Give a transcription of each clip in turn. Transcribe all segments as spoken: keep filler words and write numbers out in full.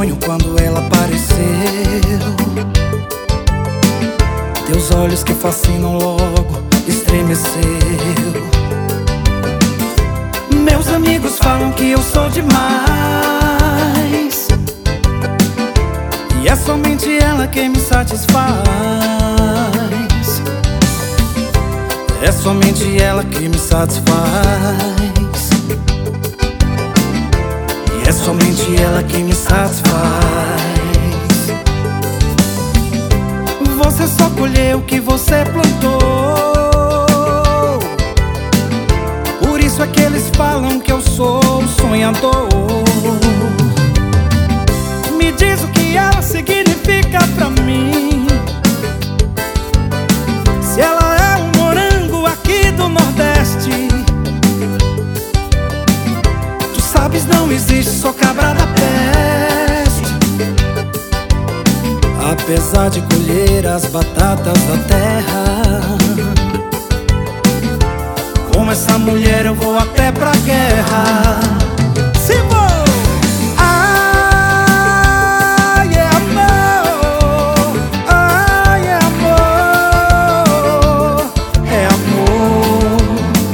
sonho quando ela apareceu. Teus olhos que fascinam logo estremeceu. Meus amigos falam que eu sou demais, e é somente ela quem me satisfaz. É somente ela que me satisfaz. E é somente ela que me satisfaz. Você só colheu o que você plantou. Por isso é que eles falam que eu sou sonhador. Me diz o que ela significa pra mim. Se ela é um morango aqui do Nordeste, tu sabes, não existe, sou cabra da peste. Apesar de colher as batatas da terra, com essa mulher eu vou até pra guerra. Se vou! Ai, é amor! Ai, é amor! É amor!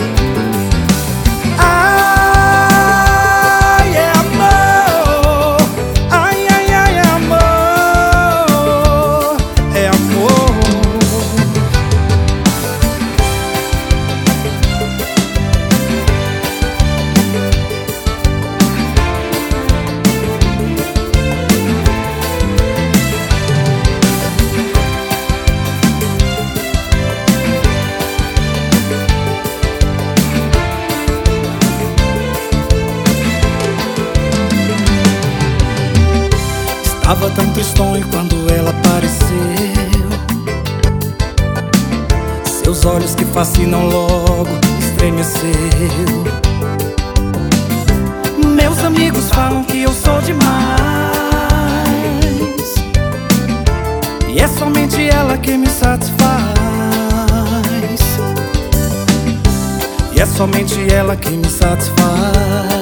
Ai, é amor! Ai, ai, ai, é amor! É amor! Estava tão tristonho quando ela apareceu. Seus olhos que fascinam logo estremeceu. Meus amigos falam que eu sou demais, e é somente ela que me satisfaz. E é somente ela que me satisfaz.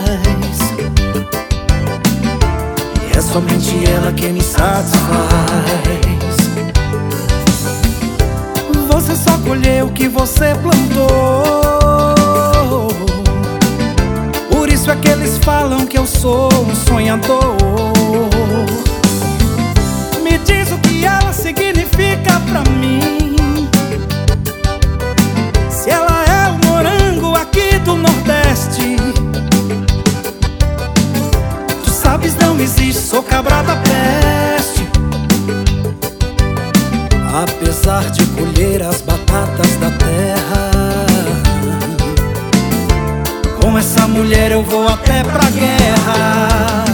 É somente ela que me satisfaz. Você só colheu o que você plantou. Por isso é que eles falam que eu sou um sonhador. Me diz o que ela significa pra mim. Se ela é o morango aqui do Nordeste, sabes, não existe, sou cabra da peste. Apesar de colher as batatas da terra, com essa mulher eu vou até pra guerra.